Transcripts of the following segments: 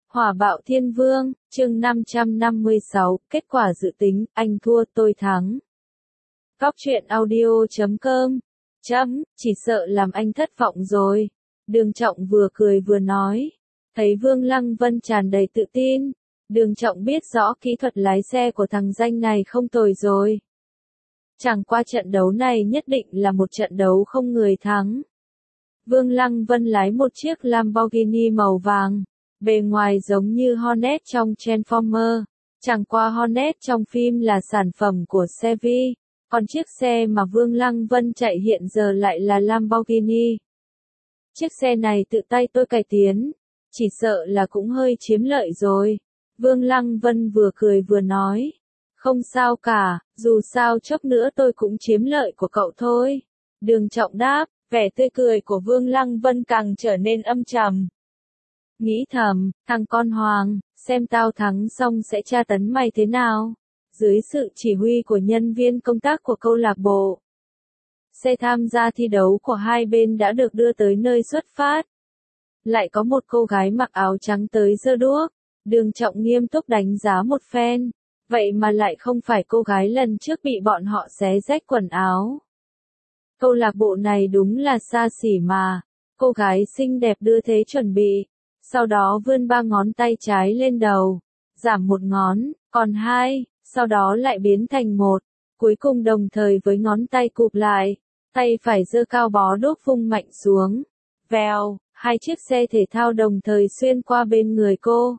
Hỏa bạo thiên vương, chương 556, kết quả dự tính, anh thua tôi thắng. Góc truyện audio.com. Chỉ sợ làm anh thất vọng rồi. Đường Trọng vừa cười vừa nói. Thấy Vương Lăng Vân tràn đầy tự tin. Đường Trọng biết rõ kỹ thuật lái xe của thằng danh này không tồi rồi. Chẳng qua trận đấu này nhất định là một trận đấu không người thắng. Vương Lăng Vân lái một chiếc Lamborghini màu vàng. Bề ngoài giống như Hornet trong Transformer, chẳng qua Hornet trong phim là sản phẩm của Chevy, còn chiếc xe mà Vương Lăng Vân chạy hiện giờ lại là Lamborghini. Chiếc xe này tự tay tôi cải tiến, chỉ sợ là cũng hơi chiếm lợi rồi. Vương Lăng Vân vừa cười vừa nói, không sao cả, dù sao chốc nữa tôi cũng chiếm lợi của cậu thôi. Đường Trọng đáp, vẻ tươi cười của Vương Lăng Vân càng trở nên âm trầm. Nghĩ thầm, thằng con Hoàng, xem tao thắng xong sẽ tra tấn mày thế nào. Dưới sự chỉ huy của nhân viên công tác của câu lạc bộ, xe tham gia thi đấu của hai bên đã được đưa tới nơi xuất phát. Lại có một cô gái mặc áo trắng tới giơ đuốc. Đường Trọng nghiêm túc đánh giá một phen. Vậy mà lại không phải cô gái lần trước bị bọn họ xé rách quần áo. Câu lạc bộ này đúng là xa xỉ mà. Cô gái xinh đẹp đưa thế chuẩn bị. Sau đó vươn 3 ngón tay trái lên đầu, giảm 1 ngón, còn 2, sau đó lại biến thành 1, cuối cùng đồng thời với ngón tay cụp lại, tay phải giơ cao bó đuốc vung mạnh xuống. Vèo, hai chiếc xe thể thao đồng thời xuyên qua bên người cô.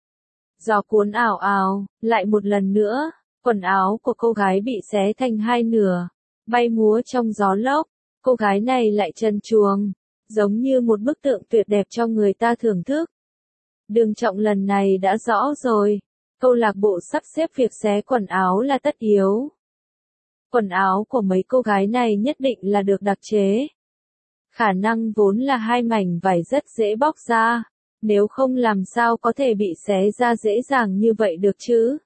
Gió cuốn ảo ảo, lại một lần nữa, quần áo của cô gái bị xé thành hai nửa, bay múa trong gió lốc, cô gái này lại trần truồng. Giống như một bức tượng tuyệt đẹp cho người ta thưởng thức. Đường Trọng lần này đã rõ rồi. Câu lạc bộ sắp xếp việc xé quần áo là tất yếu. Quần áo của mấy cô gái này nhất định là được đặc chế. Khả năng vốn là hai mảnh vải rất dễ bóc ra. Nếu không làm sao có thể bị xé ra dễ dàng như vậy được chứ.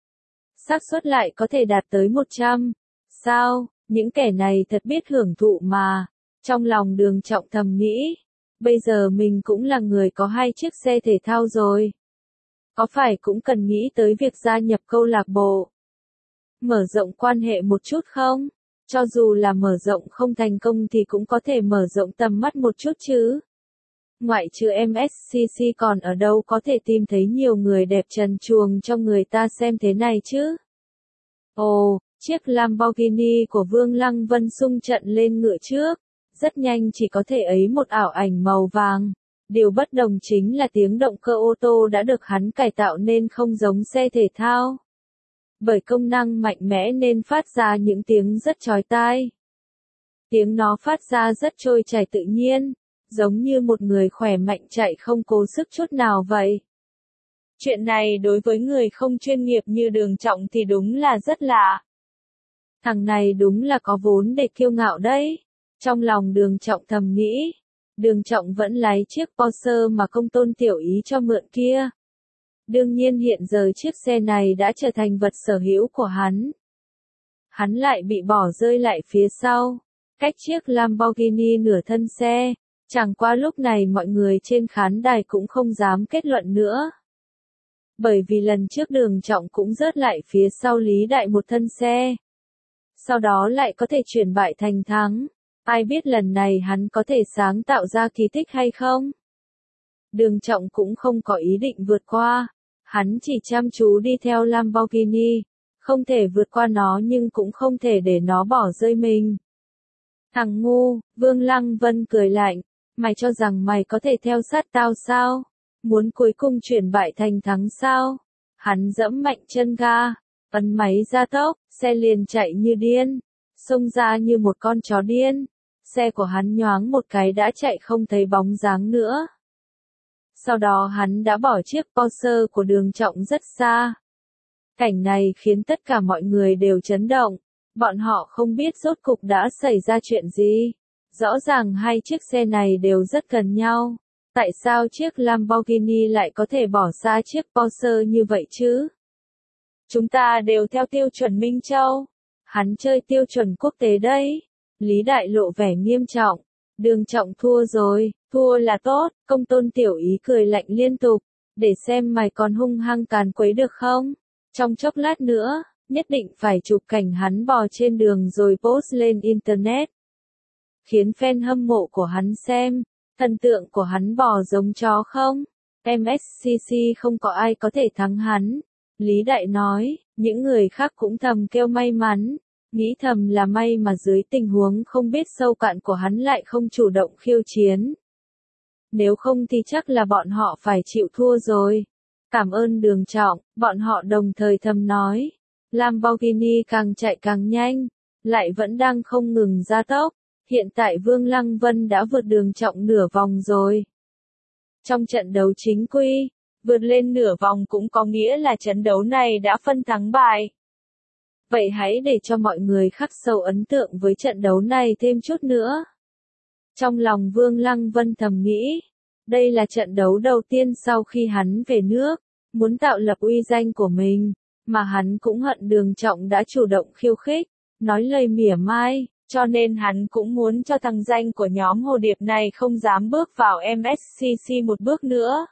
Xác suất lại có thể đạt tới 100. Sao, những kẻ này thật biết hưởng thụ mà. Trong lòng Đường Trọng thầm nghĩ, bây giờ mình cũng là người có 2 chiếc xe thể thao rồi. Có phải cũng cần nghĩ tới việc gia nhập câu lạc bộ? Mở rộng quan hệ một chút không? Cho dù là mở rộng không thành công thì cũng có thể mở rộng tầm mắt một chút chứ. Ngoại trừ MSCC còn ở đâu có thể tìm thấy nhiều người đẹp trần truồng cho người ta xem thế này chứ? Ồ, chiếc Lamborghini của Vương Lăng Vân xung trận lên ngựa trước. Rất nhanh chỉ có thể ấy một ảo ảnh màu vàng. Điều bất đồng chính là tiếng động cơ ô tô đã được hắn cải tạo nên không giống xe thể thao. Bởi công năng mạnh mẽ nên phát ra những tiếng rất chói tai. Tiếng nó phát ra rất trôi chảy tự nhiên, giống như một người khỏe mạnh chạy không cố sức chút nào vậy. Chuyện này đối với người không chuyên nghiệp như Đường Trọng thì đúng là rất lạ. Thằng này đúng là có vốn để kiêu ngạo đấy. Trong lòng Đường Trọng thầm nghĩ, Đường Trọng vẫn lái chiếc Porsche mà Công Tôn Tiểu Ý cho mượn kia. Đương nhiên hiện giờ chiếc xe này đã trở thành vật sở hữu của hắn. Hắn lại bị bỏ rơi lại phía sau, cách chiếc Lamborghini nửa thân xe. Chẳng qua lúc này mọi người trên khán đài cũng không dám kết luận nữa. Bởi vì lần trước Đường Trọng cũng rớt lại phía sau Lý Đại một thân xe. Sau đó lại có thể chuyển bại thành thắng. Ai biết lần này hắn có thể sáng tạo ra kỳ tích hay không? Đường Trọng cũng không có ý định vượt qua. Hắn chỉ chăm chú đi theo Lamborghini. Không thể vượt qua nó nhưng cũng không thể để nó bỏ rơi mình. Thằng ngu, Vương Lăng Vân cười lạnh. Mày cho rằng mày có thể theo sát tao sao? Muốn cuối cùng chuyển bại thành thắng sao? Hắn giẫm mạnh chân ga. Ấn máy gia tốc, xe liền chạy như điên. Xông ra như một con chó điên. Xe của hắn nhoáng một cái đã chạy không thấy bóng dáng nữa. Sau đó hắn đã bỏ chiếc Porsche của Đường Trọng rất xa. Cảnh này khiến tất cả mọi người đều chấn động. Bọn họ không biết rốt cục đã xảy ra chuyện gì. Rõ ràng hai chiếc xe này đều rất gần nhau. Tại sao chiếc Lamborghini lại có thể bỏ xa chiếc Porsche như vậy chứ? Chúng ta đều theo tiêu chuẩn Minh Châu. Hắn chơi tiêu chuẩn quốc tế đấy. Lý Đại lộ vẻ nghiêm trọng. Đường Trọng thua rồi, thua là tốt. Công Tôn Tiểu Ý cười lạnh liên tục. để xem mày còn hung hăng càn quấy được không? Trong chốc lát nữa, nhất định phải chụp cảnh hắn bò trên đường rồi post lên internet. Khiến fan hâm mộ của hắn xem, thần tượng của hắn bò giống chó không? MSCC không có ai có thể thắng hắn. Lý Đại nói, những người khác cũng thầm kêu may mắn. Nghĩ thầm là may mà dưới tình huống không biết sâu cạn của hắn lại không chủ động khiêu chiến. Nếu không thì chắc là bọn họ phải chịu thua rồi. Cảm ơn Đường Trọng, bọn họ đồng thời thầm nói. Lamborghini càng chạy càng nhanh, lại vẫn đang không ngừng gia tốc. Hiện tại Vương Lăng Vân đã vượt Đường Trọng nửa vòng rồi. Trong trận đấu chính quy, vượt lên nửa vòng cũng có nghĩa là trận đấu này đã phân thắng bại. Vậy hãy để cho mọi người khắc sâu ấn tượng với trận đấu này thêm chút nữa. Trong lòng Vương Lăng Vân thầm nghĩ, đây là trận đấu đầu tiên sau khi hắn về nước, muốn tạo lập uy danh của mình, mà hắn cũng hận Đường Trọng đã chủ động khiêu khích, nói lời mỉa mai, cho nên hắn cũng muốn cho thằng danh của nhóm Hồ Điệp này không dám bước vào MSCC một bước nữa.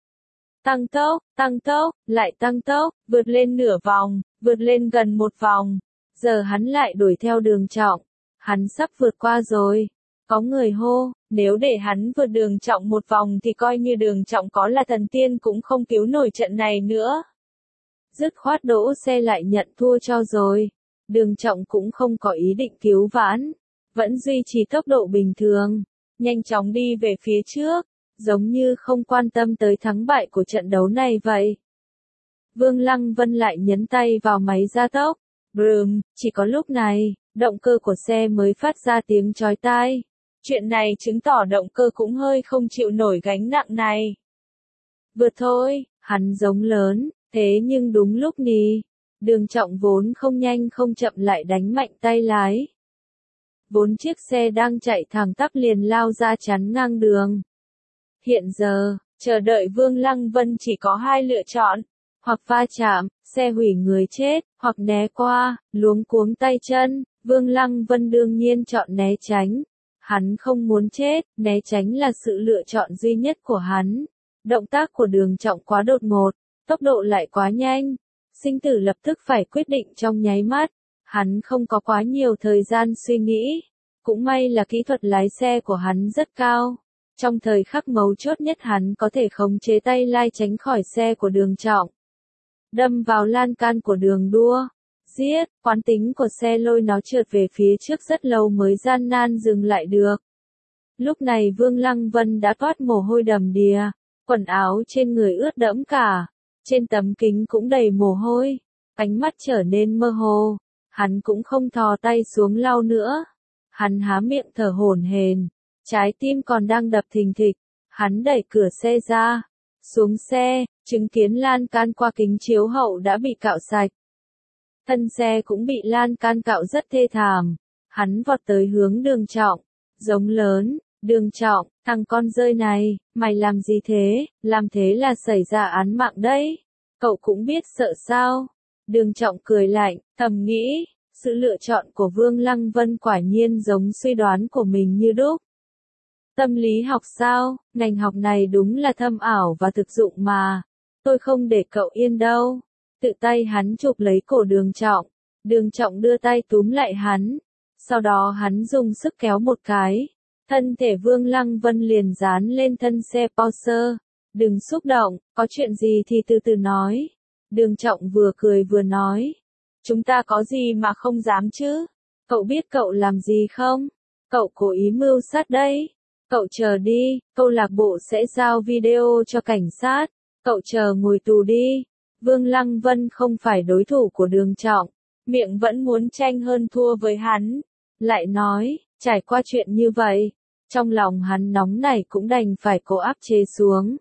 Tăng tốc, lại tăng tốc, vượt lên nửa vòng, vượt lên gần một vòng. Giờ hắn lại đuổi theo Đường Trọng. Hắn sắp vượt qua rồi. Có người hô, nếu để hắn vượt Đường Trọng một vòng thì coi như Đường Trọng có là thần tiên cũng không cứu nổi trận này nữa. Dứt khoát đỗ xe lại nhận thua cho rồi. Đường Trọng cũng không có ý định cứu vãn. Vẫn duy trì tốc độ bình thường. Nhanh chóng đi về phía trước. Giống như không quan tâm tới thắng bại của trận đấu này vậy. Vương Lăng Vân lại nhấn tay vào máy gia tốc. Brum, chỉ có lúc này, động cơ của xe mới phát ra tiếng chói tai. Chuyện này chứng tỏ động cơ cũng hơi không chịu nổi gánh nặng này. Vượt thôi, hắn giống lớn, thế nhưng đúng lúc nì. Đường Trọng vốn không nhanh không chậm lại đánh mạnh tay lái. 4 chiếc xe đang chạy thẳng tắp liền lao ra chắn ngang đường. Hiện giờ, chờ đợi Vương Lăng Vân chỉ có hai lựa chọn, hoặc va chạm, xe hủy người chết, hoặc né qua, luống cuống tay chân. Vương Lăng Vân đương nhiên chọn né tránh. Hắn không muốn chết, né tránh là sự lựa chọn duy nhất của hắn. Động tác của Đường Trọng quá đột ngột, tốc độ lại quá nhanh. Sinh tử lập tức phải quyết định trong nháy mắt. Hắn không có quá nhiều thời gian suy nghĩ. Cũng may là kỹ thuật lái xe của hắn rất cao. Trong thời khắc mấu chốt nhất hắn có thể khống chế tay lái tránh khỏi xe của Đường Trọng. Đâm vào lan can của đường đua. Giết, quán tính của xe lôi nó trượt về phía trước rất lâu mới gian nan dừng lại được. Lúc này Vương Lăng Vân đã toát mồ hôi đầm đìa. Quần áo trên người ướt đẫm cả. Trên tấm kính cũng đầy mồ hôi. Ánh mắt trở nên mơ hồ. Hắn cũng không thò tay xuống lau nữa. Hắn há miệng thở hổn hển. Trái tim còn đang đập thình thịch. Hắn đẩy cửa xe ra. Xuống xe, chứng kiến lan can qua kính chiếu hậu đã bị cạo sạch. Thân xe cũng bị lan can cạo rất thê thảm. Hắn vọt tới hướng Đường Trọng. Giống lớn, Đường Trọng, thằng con rơi này, mày làm gì thế, làm thế là xảy ra án mạng đấy. Cậu cũng biết sợ sao. Đường Trọng cười lạnh, thầm nghĩ, sự lựa chọn của Vương Lăng Vân quả nhiên giống suy đoán của mình như đúc. Tâm lý học sao, ngành học này đúng là thâm ảo và thực dụng mà. Tôi không để cậu yên đâu. Tự tay hắn chụp lấy cổ Đường Trọng. Đường Trọng đưa tay túm lại hắn. Sau đó hắn dùng sức kéo một cái. Thân thể Vương Lăng Vân liền dán lên thân xe Porsche. Đừng xúc động, có chuyện gì thì từ từ nói. Đường Trọng vừa cười vừa nói. Chúng ta có gì mà không dám chứ? Cậu biết cậu làm gì không? Cậu cố ý mưu sát đấy. Cậu chờ đi, câu lạc bộ sẽ giao video cho cảnh sát. Cậu chờ ngồi tù đi. Vương Lăng Vân không phải đối thủ của Đường Trọng. Miệng vẫn muốn tranh hơn thua với hắn. Lại nói, trải qua chuyện như vậy. Trong lòng hắn nóng nảy cũng đành phải cố áp chế xuống.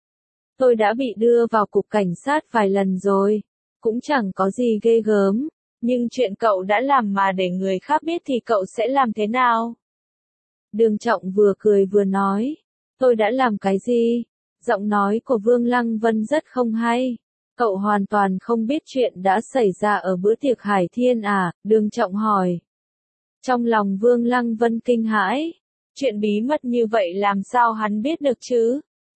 Tôi đã bị đưa vào cục cảnh sát vài lần rồi. Cũng chẳng có gì ghê gớm. Nhưng chuyện cậu đã làm mà để người khác biết thì cậu sẽ làm thế nào? Đường Trọng vừa cười vừa nói. Tôi đã làm cái gì? Giọng nói của Vương Lăng Vân rất không hay. Cậu hoàn toàn không biết chuyện đã xảy ra ở bữa tiệc Hải Thiên à? Đường Trọng hỏi. Trong lòng Vương Lăng Vân kinh hãi. Chuyện bí mật như vậy làm sao hắn biết được chứ?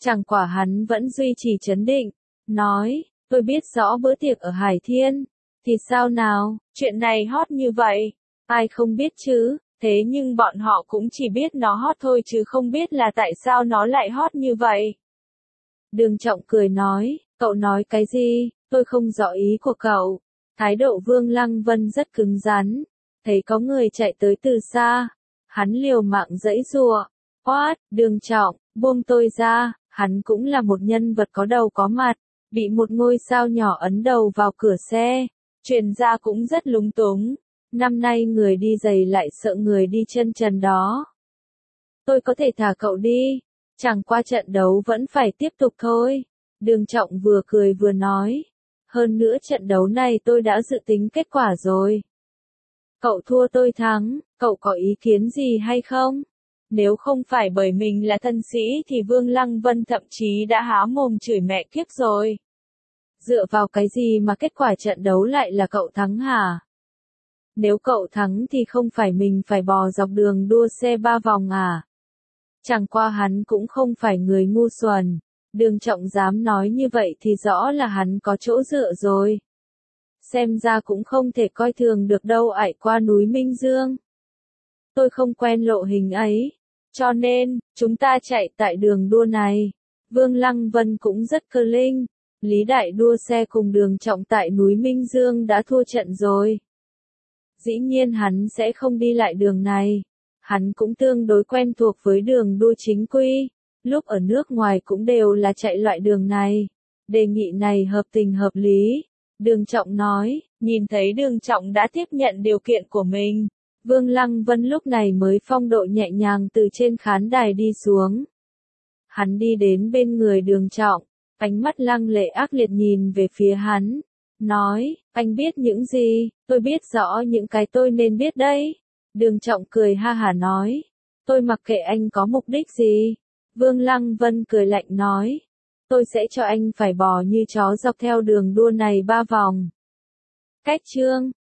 Chẳng quả hắn vẫn duy trì trấn định, nói, tôi biết rõ bữa tiệc ở Hải Thiên, thì sao nào, chuyện này hot như vậy, ai không biết chứ, thế nhưng bọn họ cũng chỉ biết nó hot thôi chứ không biết là tại sao nó lại hot như vậy. Đường Trọng cười nói, cậu nói cái gì, tôi không rõ ý của cậu. Thái độ Vương Lăng Vân rất cứng rắn, thấy có người chạy tới từ xa, hắn liều mạng giãy giụa, quát, Đường Trọng, buông tôi ra, hắn cũng là một nhân vật có đầu có mặt, bị một ngôi sao nhỏ ấn đầu vào cửa xe, truyền ra cũng rất lúng túng, năm nay người đi giày lại sợ người đi chân trần đó. Tôi có thể thả cậu đi, chẳng qua trận đấu vẫn phải tiếp tục thôi. Đường Trọng vừa cười vừa nói. Hơn nữa trận đấu này tôi đã dự tính kết quả rồi. Cậu thua tôi thắng, cậu có ý kiến gì hay không? Nếu không phải bởi mình là thân sĩ thì Vương Lăng Vân thậm chí đã há mồm chửi mẹ kiếp rồi. Dựa vào cái gì mà kết quả trận đấu lại là cậu thắng hả? Nếu cậu thắng thì không phải mình phải bò dọc đường đua xe 3 vòng à? Chẳng qua hắn cũng không phải người ngu xuẩn. Đường Trọng dám nói như vậy thì rõ là hắn có chỗ dựa rồi. Xem ra cũng không thể coi thường được đâu ải qua núi Minh Dương. Tôi không quen lộ hình ấy. Cho nên, chúng ta chạy tại đường đua này. Vương Lăng Vân cũng rất cơ linh. Lý Đại đua xe cùng Đường Trọng tại núi Minh Dương đã thua trận rồi. Dĩ nhiên hắn sẽ không đi lại đường này. Hắn cũng tương đối quen thuộc với đường đua chính quy. Lúc ở nước ngoài cũng đều là chạy loại đường này. Đề nghị này hợp tình hợp lý. Đường Trọng nói, nhìn thấy Đường Trọng đã tiếp nhận điều kiện của mình. Vương Lăng Vân lúc này mới phong độ nhẹ nhàng từ trên khán đài đi xuống. Hắn đi đến bên người Đường Trọng, ánh mắt lăng lệ ác liệt nhìn về phía hắn. Nói, anh biết những gì, tôi biết rõ những cái tôi nên biết đấy. Đường Trọng cười ha hả nói, tôi mặc kệ anh có mục đích gì. Vương Lăng Vân cười lạnh nói, tôi sẽ cho anh phải bò như chó dọc theo đường đua này 3 vòng. Cách chương